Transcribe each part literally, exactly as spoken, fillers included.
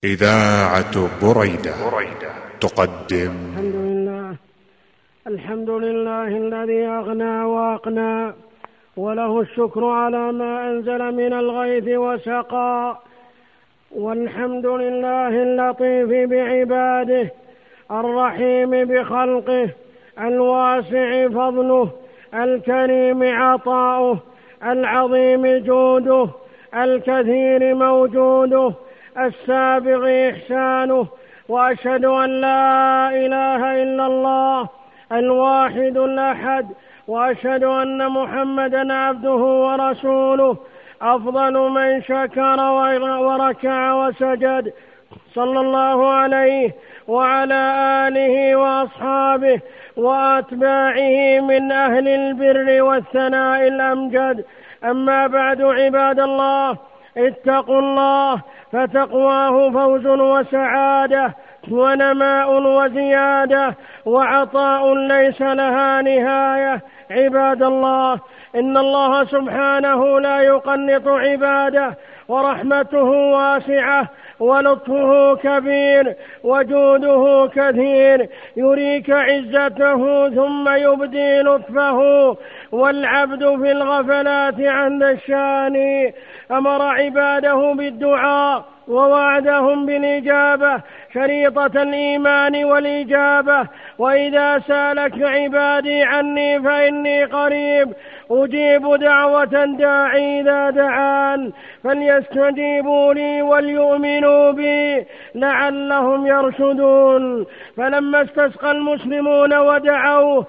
إذاعة بريدة تقدم الحمد لله الحمد لله الذي أغنى وأقنى، وله الشكر على ما أنزل من الغيث وسقى، والحمد لله اللطيف بعباده الرحيم بخلقه، الواسع فضله، الكريم عطاؤه، العظيم جوده، الكثير موجوده، السابغ إحسانه. وأشهد أن لا إله إلا الله الواحد الأحد، وأشهد أن محمدًا عبده ورسوله، أفضل من شكر وركع وسجد، صلى الله عليه وعلى آله وأصحابه وأتباعه من أهل البر والثناء الأمجد. أما بعد، عباد الله، اتقوا الله، فتقواه فوز وسعادة ونماء وزيادة وعطاء ليس لها نهاية. عباد الله، إن الله سبحانه لا يقنط عباده، ورحمته واسعة، ولطفه كبير، وجوده كثير، يريك عزته ثم يبدي لطفه، والعبد في الغفلات عند الشان. أمر عباده بالدعاء ووعدهم بالإجابة، شريطة الإيمان والإجابة. وإذا سالك عبادي عني فإني قريب، أجيب دعوة الداعي إذا دعان، فليستجيبوا لي وليؤمنوا بي لعلهم يرشدون. فلما استسقى المسلمون ودعوه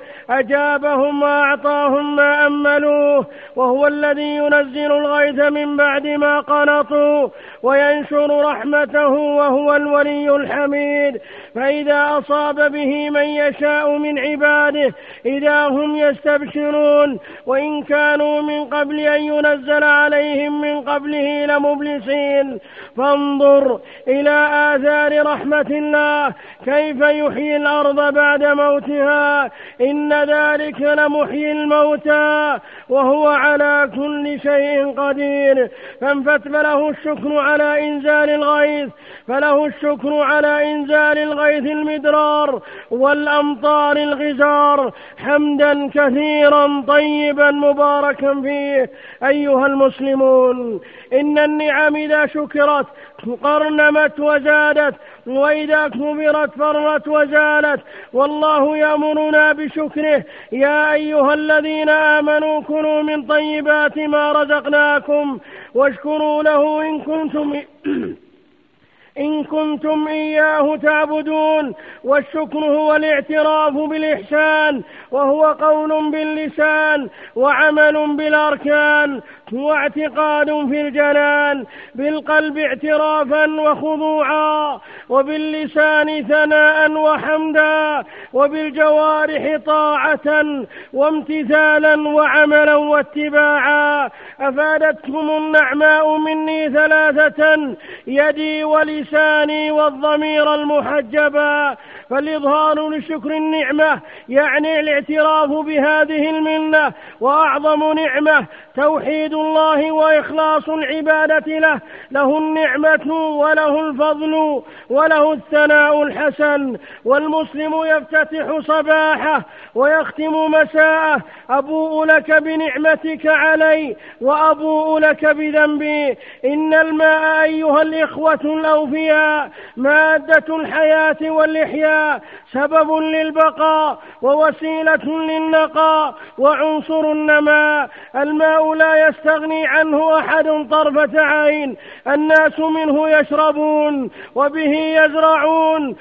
أجابهم وأعطاهم ما أملوه، وهو الذي ينزل الغيث من بعد ما قنطوا وينشر رحمته، وهو الولي الحميد. فإذا أصاب به من يشاء من عباده إذا هم يستبشرون، وإن كانوا من قبل أن ينزل عليهم من قبله لمبلسين. فانظر إلى آثار رحمة الله، كيف يحيي الأرض بعد موتها، إن ذلك لمحيي الموتى وهو على كل شيء قدير. فله الشكر على إنزال الغيث فله الشكر على إنزال الغيث المدرار والأمطار الغزار، حمدا كثيرا طيبا مباركا فيه. أيها المسلمون، إن النعم إذا شكرت قرنمت وزادت، وإذا كبرت فرت وزالت، والله يأمرنا بشكره. يا أيها الذين آمنوا كلوا من طيبات ما رزقناكم واشكروا له إن كنتم إن كنتم إياه تعبدون. والشكر هو الاعتراف بالإحسان، وهو قول باللسان وعمل بالأركان واعتقاد في الجنان، بالقلب اعترافا وخضوعا، وباللسان ثناء وحمدا، وبالجوارح طاعة وامتثالا وعملا واتباعا. أفادتكم النعماء مني ثلاثة: يدي ولساني والضمير المحجبا. فالإظهار لشكر النعمة يعني الاعتراف بهذه المنة، وأعظم نعمة توحيد الله وإخلاص العبادة له. له النعمة وله الفضل وله الثناء الحسن. والمسلم يفتتح صباحه ويختم مساءه: أبوء لك بنعمتك علي وأبوء لك بذنبي. إن الماء أيها الإخوة الأوفياء مادة الحياة والإحياء، سبب للبقاء ووسيلة للنقاء وعنصر النماء. الماء لا يستغني عنه أحد طرفة عين، الناس منه يشربون وبه يزرعون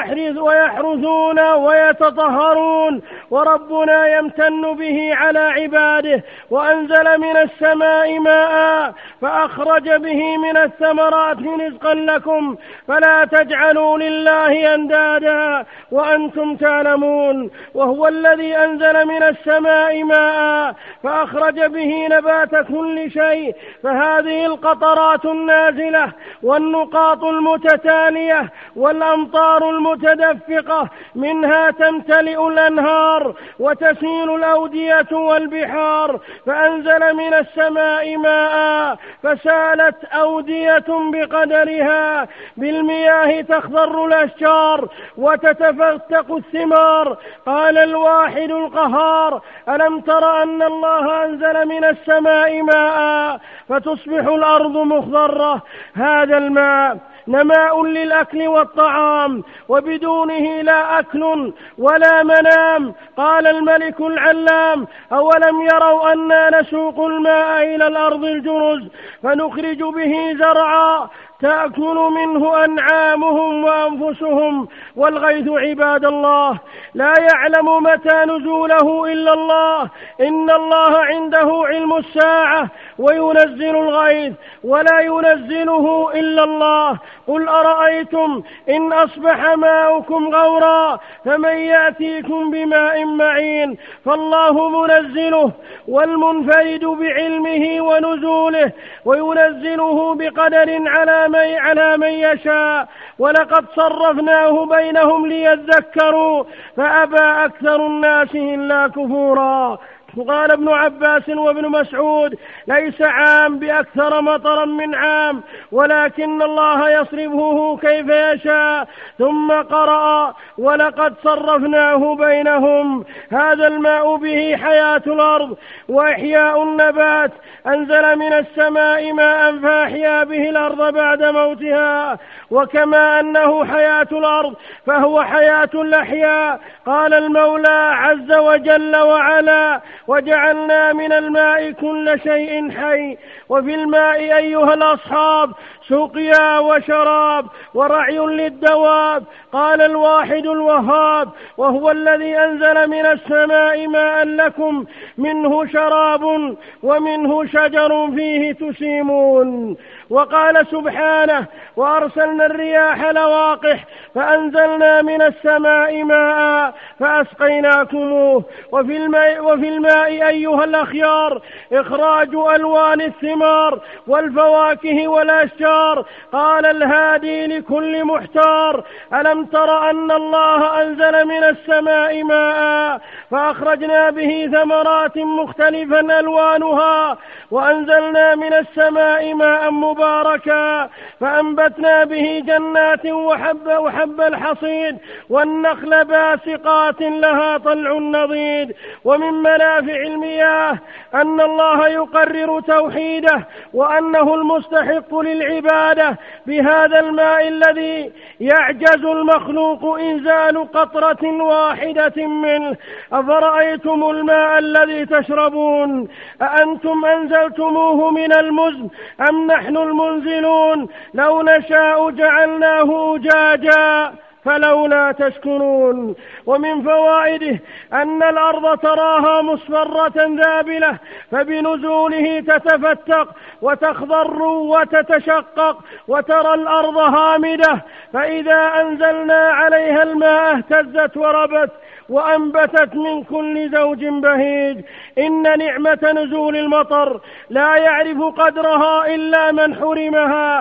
ويحرثون ويتطهرون، وربنا يمتن به على عباده. وأنزل من السماء ماء فأخرج به من الثمرات رزقا لكم، فلا تجعلوا لله أندادا وأنتم تعلمون. وهو الذي أنزل من السماء ماء فأخرج به نبات كل شيء. فهذه القطرات النازلة والنقاط المتتالية والأمطار المتدفقة منها تمتلئ الأنهار وتسيل الأودية والبحار، فأنزل من السماء ماء فسالت أودية بقدرها، بالمياه تخضر الأشجار وتتفتق الثمار. قال الواحد القهار: ألم تر أن الله أنزل من السماء ماء فتصبح الأرض مخضرة؟ هذا الماء نماء للأكل والطعام، وبدونه لا أكل ولا منام. قال الملك العلام: أولم يروا أنا نسوق الماء إلى الأرض الجرز فنخرج به زرعا تأكل منه أنعامهم وأنفسهم. والغيث عباد الله لا يعلم متى نزوله إلا الله، إن الله عنده علم الساعة وينزل الغيث ولا ينزله إلا الله. قل أرأيتم إن أصبح ماؤكم غورا فمن يأتيكم بماء معين؟ فالله منزله والمنفرد بعلمه ونزوله، وينزله بقدر على من, على من يشاء. ولقد صرفناه بينهم ليذكروا فأبى أكثر الناس إلا كفورا. قال ابن عباس وابن مسعود: ليس عام بأكثر مطرا من عام، ولكن الله يصرفه كيف يشاء. ثم قرأ: ولقد صرفناه بينهم. هذا الماء به حياة الأرض وإحياء النبات، أنزل من السماء ماء فأحيا به الأرض بعد موتها. وكما أنه حياة الأرض فهو حياة الأحياء. قال المولى عز وجل وعلا: وجعلنا من الماء كل شيء حي. وفي الماء أيها الأصحاب سقيا وشراب ورعي للدواب. قال الواحد الوهاب: وهو الذي أنزل من السماء ماء لكم منه شراب ومنه شجر فيه تسيمون. وقال سبحانه: وأرسلنا الرياح لواقح فأنزلنا من السماء ماء فأسقيناكموه. وفي الماء, وفي الماء أيها الأخيار إخراج ألوان الثمار والفواكه والأشجار. قال الهادي لكل محتار: ألم تر أن الله أنزل من السماء ماء فأخرجنا به ثمرات مختلفا ألوانها، وأنزلنا من السماء ماء مباركا فأنبتنا به جنات وحب, وحب الحصيد والنخل باسقات لها طلع نضيد. ومن منافع المياه أن الله يقرر توحيده وأنه المستحق للعبادة بهذا الماء الذي يعجز المخلوق إنزال قطرة واحدة منه. أفرأيتم الماء الذي تشربون أأنتم أنزلتموه من المزن أم نحن المنزلون؟ لو نشاء جعلناه أجاجا فلولا تشكرون. ومن فوائده أن الأرض تراها مصفرة ذابلة فبنزوله تتفتق وتخضر وتتشقق، وترى الأرض هامدة فإذا أنزلنا عليها الماء اهتزت وربت وأنبتت من كل زوج بهيج. إن نعمة نزول المطر لا يعرف قدرها إلا من حرمها،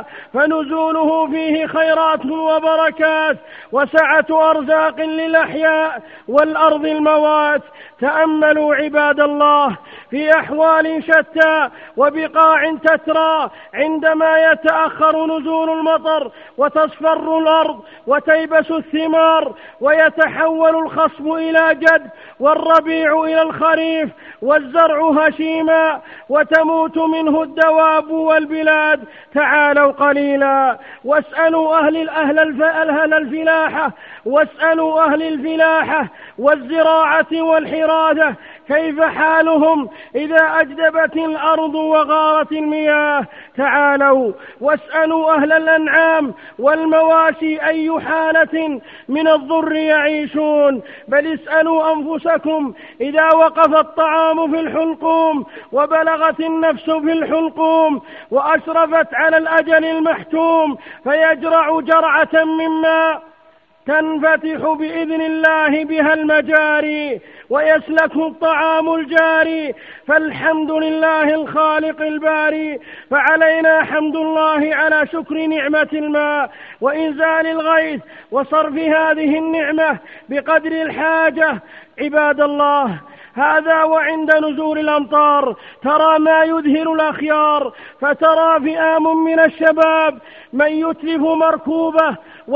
فنزوله فيه خيرات وبركات وسعة أرزاق للأحياء والأرض الموات. تأملوا عباد الله في أحوال شتى وبقاع تترى عندما يتأخر نزول المطر وتصفر الأرض وتيبس الثمار ويتحول الخصب إلى جد والربيع إلى الخريف والزرع هشيما وتموت منه الدواب والبلاد. تعالوا قليلا واسألوا أهل الأهل أهل الفلاحة واسألوا أهل الفلاحة والزراعة والحراثة كيف حالهم إذا أجدبت الأرض وغارت المياه. تعالوا واسألوا أهل الأنعام والمواشي أي حالة من الضر يعيشون. بل اسألوا أنفسكم إذا وقف الطعام في الحلقوم وبلغت النفس في الحلقوم وأشرفت على الأجل المحتوم فيجرع جرعة من ماء تنفتح بإذن الله بها المجاري ويسلك الطعام الجاري، فالحمد لله الخالق الباري. فعلينا حمد الله على شكر نعمة الماء وإنزال الغيث وصرف هذه النعمة بقدر الحاجة. عباد الله، هذا وعند نزول الأمطار ترى ما يذهل الأخيار، فترى فئام من الشباب من يتلف مركوبه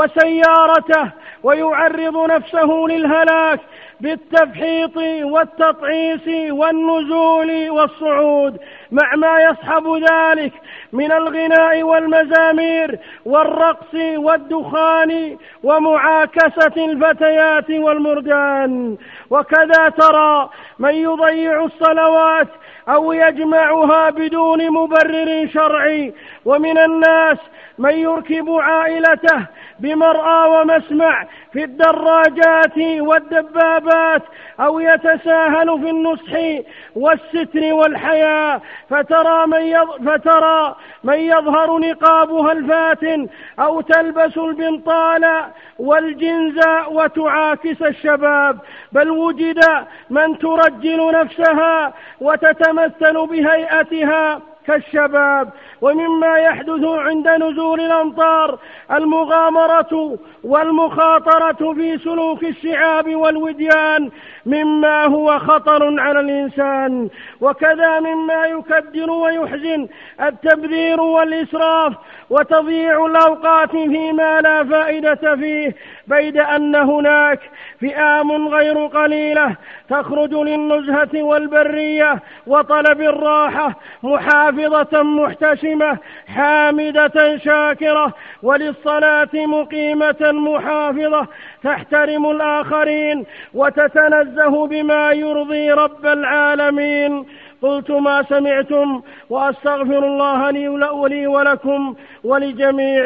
وسيارته ويعرض نفسه للهلاك بالتفحيط والتطعيس والنزول والصعود، مع ما يصحب ذلك من الغناء والمزامير والرقص والدخان ومعاكسة الفتيات والمردان. وكذا ترى من يضيع الصلوات أو يجمعها بدون مبرر شرعي، ومن الناس من يركب عائلته بمرأى ومسمع في الدراجات والدبابات أو يتساهل في النصح والستر والحياء، فترى من, فترى من يظهر نقابها الفاتن أو تلبس البنطال والجنز وتعاكس الشباب، بل وجد من ترجل نفسها وتتمثل بهيئتها كالشباب. ومما يحدث عند نزول الأمطار المغامرة والمخاطرة في سلوك الشعاب والوديان مما هو خطر على الإنسان، وكذا مما يكدر ويحزن التبذير والإسراف وتضييع الأوقات فيما لا فائدة فيه، بيد أن هناك فئام غير قليلة تخرج للنزهة والبرية وطلب الراحة محافظة محتشمة حامدة شاكرة، وللصلاة مقيمة محافظة تحترم الآخرين وتتنزه بما يرضي رب العالمين. قلت ما سمعتم، وأستغفر الله لي ولكم ولجميع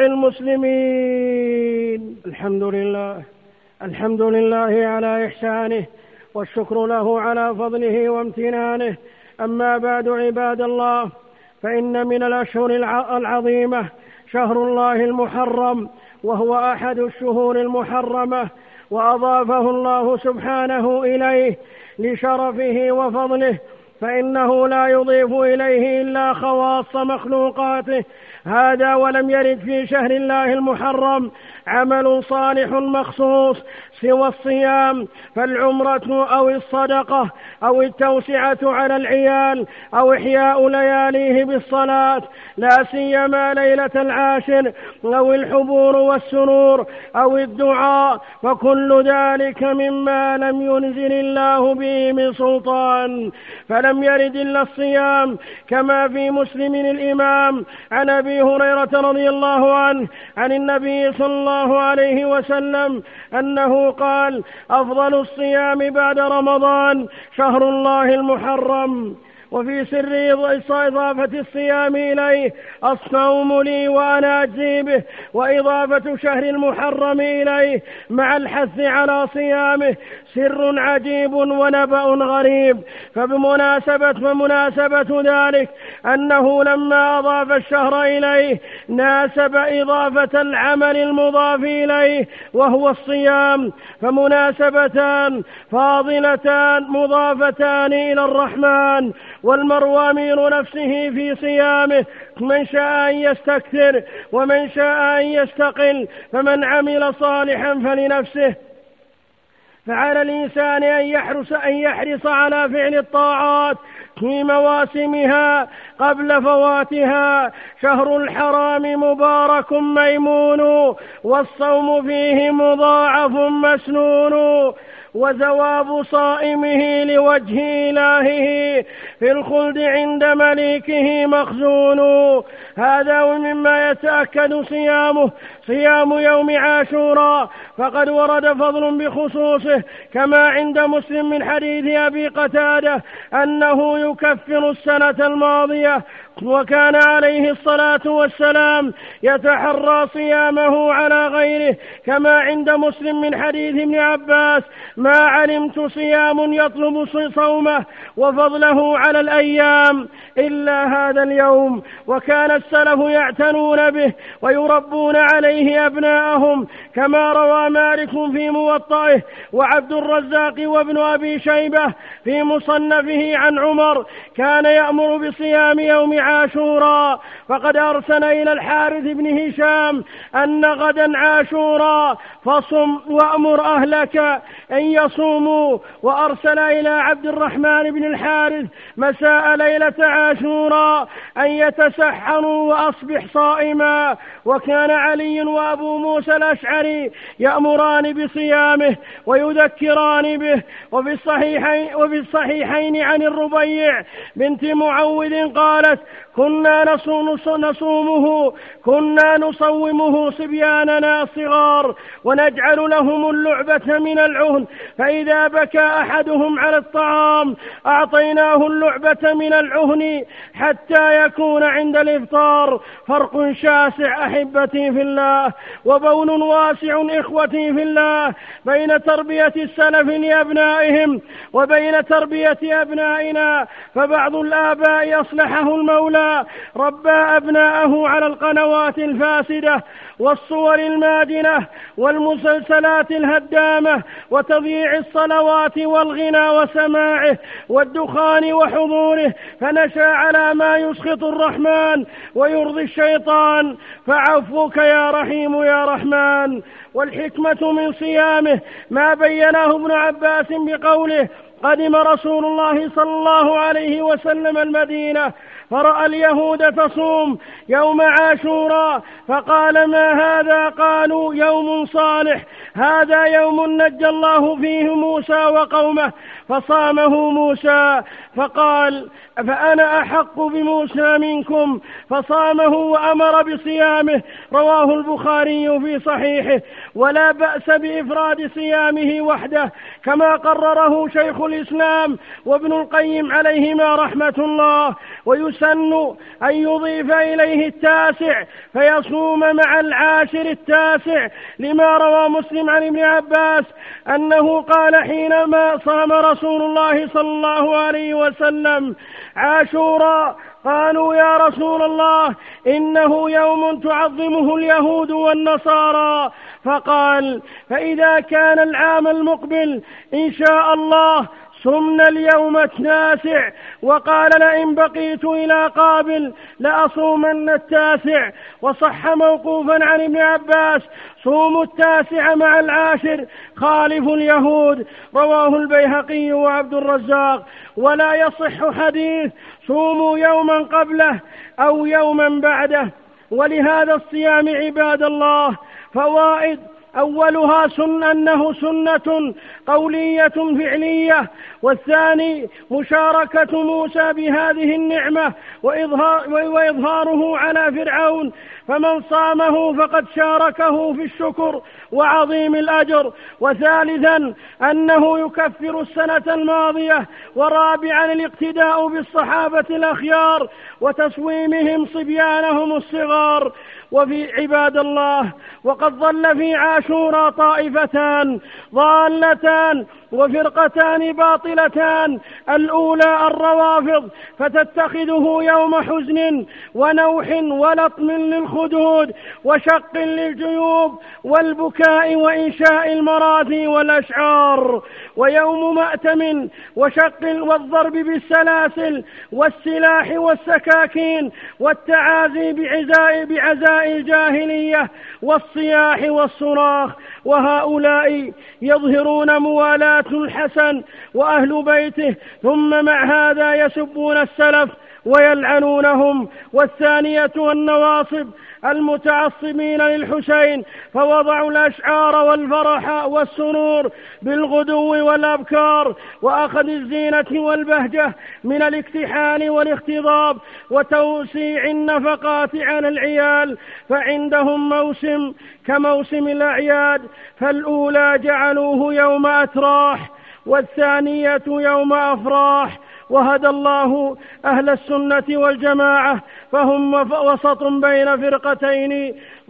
المسلمين. الحمد لله الحمد لله على إحسانه، والشكر له على فضله وامتنانه. أما بعد، عباد الله، فإن من الأشهر العظيمة شهر الله المحرم، وهو أحد الشهور المحرمة، وأضافه الله سبحانه إليه لشرفه وفضله، فإنه لا يضيف إليه إلا خواص مخلوقاته. هذا ولم يرد في شهر الله المحرم عمل صالح مخصوص سوى الصيام، فالعمرة أو الصدقة أو التوسعة على العيال أو إحياء لياليه بالصلاة، لا سيما ليلة العاشر، أو الحبور والسرور أو الدعاء، وكل ذلك مما لم ينزل الله به من سلطان. فلم يرد إلا الصيام، كما في مسلم الإمام عن أبي هريرة رضي الله عنه عن النبي صلى الله عليه وسلم أنه قال: أفضل الصيام بعد رمضان شهر الله المحرم. وفي سر إضافة الصيام إليه: الصوم لي وأنا أجزي به. وإضافة شهر المحرم إليه مع الحث على صيامه سر عجيب ونبأ غريب. فبمناسبة فمناسبة ذلك أنه لما أضاف الشهر إليه ناسب إضافة العمل المضاف إليه وهو الصيام، فمناسبتان فاضلتان مضافتان إلى الرحمن، والمرء أمير نفسه في صيامه، من شاء أن يستكثر ومن شاء أن يستقل، فمن عمل صالحا فلنفسه. فعلى الإنسان أن يحرص, أن يحرص على فعل الطاعات في مواسمها قبل فواتها. شهر الحرام مبارك ميمون، والصوم فيه مضاعف مسنون، وثواب صائمه لوجه إلهه في الخلد عند مليكه مخزون. هذا ومما يتأكد صيامه صيام يوم عاشوراء، فقد ورد فضل بخصوصه، كما عند مسلم من حديث أبي قتادة أنه يكفر السنة الماضية وكان عليه الصلاة والسلام يتحرى صيامه على غيره، كما عند مسلم من حديث ابن عباس: ما علمت صيام يطلب صومه وفضله على الأيام إلا هذا اليوم. وكان السلف يعتنون به ويربون عليه أبناءهم، كما روى مالك في موطئه وعبد الرزاق وابن أبي شيبة في مصنفه عن عمر كان يأمر بصيام يوم عاشوراء، فقد أرسل إلى الحارث بن هشام أن غدا عاشوراء فصم وأمر أهلك أن يصوموا، وأرسل إلى عبد الرحمن بن الحارث مساء ليلة عاشوراء أن يتسحروا وأصبح صائما. وكان علي وأبو موسى الأشعري يأمران بصيامه ويذكران به. وفي الصحيحين, وفي الصحيحين عن الربيع بنت معوذ قالت: كنا نصوم نصومه كنا نصومه صبياننا الصغار ونجعل لهم اللعبة من العهن، فإذا بكى أحدهم على الطعام أعطيناه اللعبة من العهن حتى يكون عند الإفطار. فرق شاسع أحبتي في الله، وبون واسع إخوتي في الله، بين تربية السلف لأبنائهم وبين تربية أبنائنا. فبعض الآباء أصلحه المولى ربى أبناءه على القنوات الفاسدة والصور المادنة والمسلسلات الهدامة وتضييع الصلوات والغنى وسماعه والدخان وحضوره، فنشأ على ما يسخط الرحمن ويرضي الشيطان. فعفوك يا رحيم يا رحمن. والحكمة من صيامه ما بيناه ابن عباس بقوله: قدم رسول الله صلى الله عليه وسلم المدينة فرأى اليهود تصوم يوم عاشوراء فقال: ما هذا؟ قالوا: يوم صالح، هذا يوم نجى الله فيه موسى وقومه، فصامه موسى. فقال: فأنا أحق بموسى منكم، فصامه وأمر بصيامه. رواه البخاري في صحيحه. ولا بأس بإفراد صيامه وحده، كما قرره شيخ الإسلام وابن القيم عليهما رحمة الله. ويسن أن يضيف إليه التاسع فيصوم مع العاشر التاسع، لما روى مسلم عن ابن عباس أنه قال حينما صام رسول الله صلى الله عليه وسلم عاشوراء: قالوا: يا رسول الله، إنه يوم تعظمه اليهود والنصارى. فقال: فإذا كان العام المقبل إن شاء الله صمنا اليوم التاسع. وقال: لئن بقيت إلى قابل لأصومن التاسع. وصح موقوفا عن ابن عباس: صوموا التاسع مع العاشر، خالفوا اليهود. رواه البيهقي وعبد الرزاق. ولا يصح حديث صوموا يوما قبله أو يوما بعده. ولهذا الصيام عباد الله فوائد: أولها سن أنه سنة قولية فعلية، والثاني مشاركة موسى بهذه النعمة وإظهار وإظهاره على فرعون، فمن صامه فقد شاركه في الشكر وعظيم الأجر. وثالثا أنه يكفر السنة الماضية. ورابعا الاقتداء بالصحابة الأخيار وتصويمهم صبيانهم الصغار. وفي عباد الله وقد ظل في عاشوراء طائفتان ضالتان وفرقتان باطلتان: الأولى الروافض، فتتخذه يوم حزن ونوح ولطم للخدود وشق للجيوب والبكاء وإنشاء المراثي والأشعار، ويوم مأتم وشق والضرب بالسلاسل والسلاح والسكاكين والتعازي بعزاء بعزاء الجاهلية والصياح والصراخ. وهؤلاء يظهرون موالاة الحسن وأهل بيته، ثم مع هذا يسبون السلف ويلعنونهم. والثانية النواصب المتعصبين للحسين، فوضعوا الأشعار والفرح والسرور بالغدو والأبكار وأخذ الزينة والبهجة من الاكتحال والاختضاب وتوسيع النفقات على العيال، فعندهم موسم كموسم الأعياد، فالأولى جعلوه يوم أتراح والثانية يوم أفراح. وهدى الله أهل السنة والجماعة، فهم وسط بين فرقتين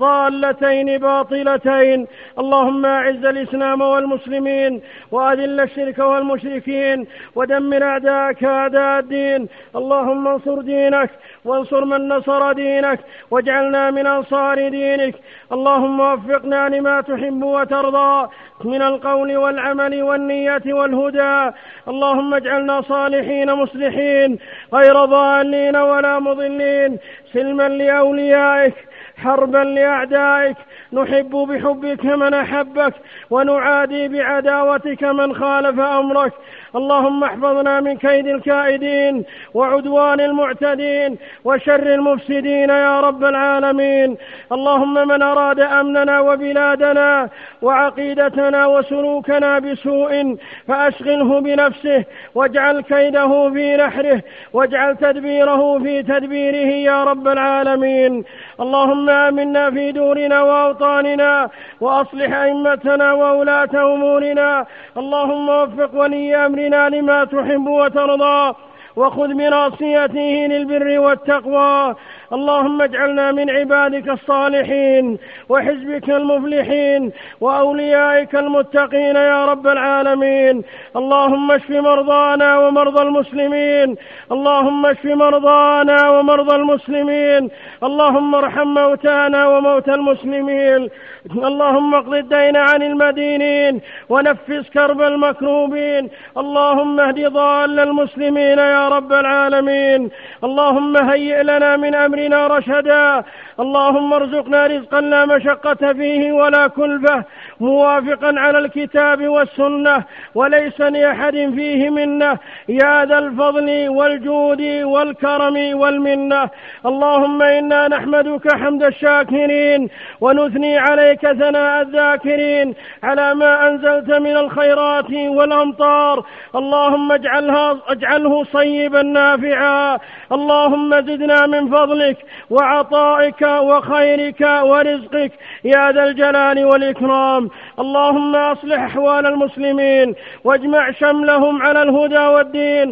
ضالتين باطلتين. اللهم أعز الإسلام والمسلمين، وأذل الشرك والمشركين، ودمر أعداءك أعداء الدين. اللهم انصر دينك وانصر من نصر دينك، واجعلنا من أنصار دينك. اللهم وفقنا لما تحب وترضى من القول والعمل والنية والهدى. اللهم اجعلنا صالحين مصلحين غير ضالين ولا مضلين، سلما لأوليائك حربا لأعدائك، نحب بحبك من أحبك، ونعادي بعداوتك من خالف أمرك. اللهم احفظنا من كيد الكائدين وعدوان المعتدين وشر المفسدين يا رب العالمين. اللهم من أراد أمننا وبلادنا وعقيدتنا وسلوكنا بسوء فأشغله بنفسه، واجعل كيده في نحره، واجعل تدبيره في تدبيره يا رب العالمين. اللهم آمنا في دورنا وأوطاننا، وأصلح أئمتنا وولاة أمورنا. اللهم وفق ولي أمرنا لما تحب وترضى، وخذ بناصيته للبر والتقوى. اللهم اجعلنا من عبادك الصالحين وحزبك المفلحين وأوليائك المتقين يا رب العالمين. اللهم اشف مرضانا ومرضى المسلمين، اللهم اشف مرضانا ومرضى المسلمين. اللهم ارحم موتانا وموتى المسلمين. اللهم اقض الدين عن المدينين ونفس كرب المكروبين. اللهم اهد ضال المسلمين يا رب العالمين. اللهم هيئ لنا من أمرنا رشدا. اللهم ارزقنا رزقا لا مشقة فيه ولا كلفة، موافقا على الكتاب والسنة، وليس لأحد فيه منه يا ذا الفضل والجود والكرم والمنة. اللهم إنا نحمدك حمد الشاكرين، ونثني عليك ثناء الذاكرين على ما أنزلت من الخيرات والأمطار. اللهم اجعلها اجعله صيبا نافعا. اللهم زدنا من فضلك وعطائك وخيرك ورزقك يا ذا الجلال والإكرام. اللهم أصلح أحوال المسلمين واجمع شملهم على الهدى والدين.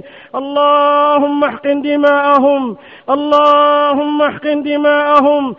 اللهم احقن دماءهم، اللهم احقن دماءهم،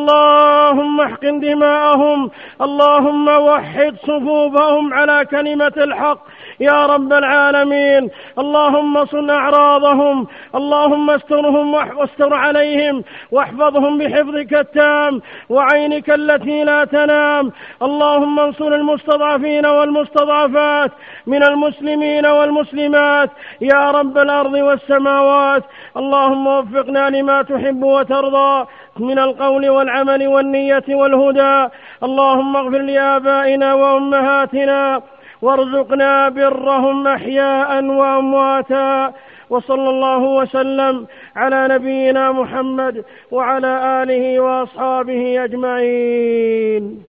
اللهم احقن دماءهم. اللهم وحد صفوفهم على كلمة الحق يا رب العالمين. اللهم صن أعراضهم، اللهم استرهم واستر عليهم، واحفظهم بحفظك التام وعينك التي لا تنام. اللهم انصر المستضعفين والمستضعفات من المسلمين والمسلمات يا رب الأرض والسماوات. اللهم وفقنا لما تحب وترضى من القول والعمل والنية والهدى. اللهم اغفر لآبائنا وأمهاتنا، وارزقنا برهم أحياء وأمواتا. وصلى الله وسلم على نبينا محمد وعلى آله وأصحابه أجمعين.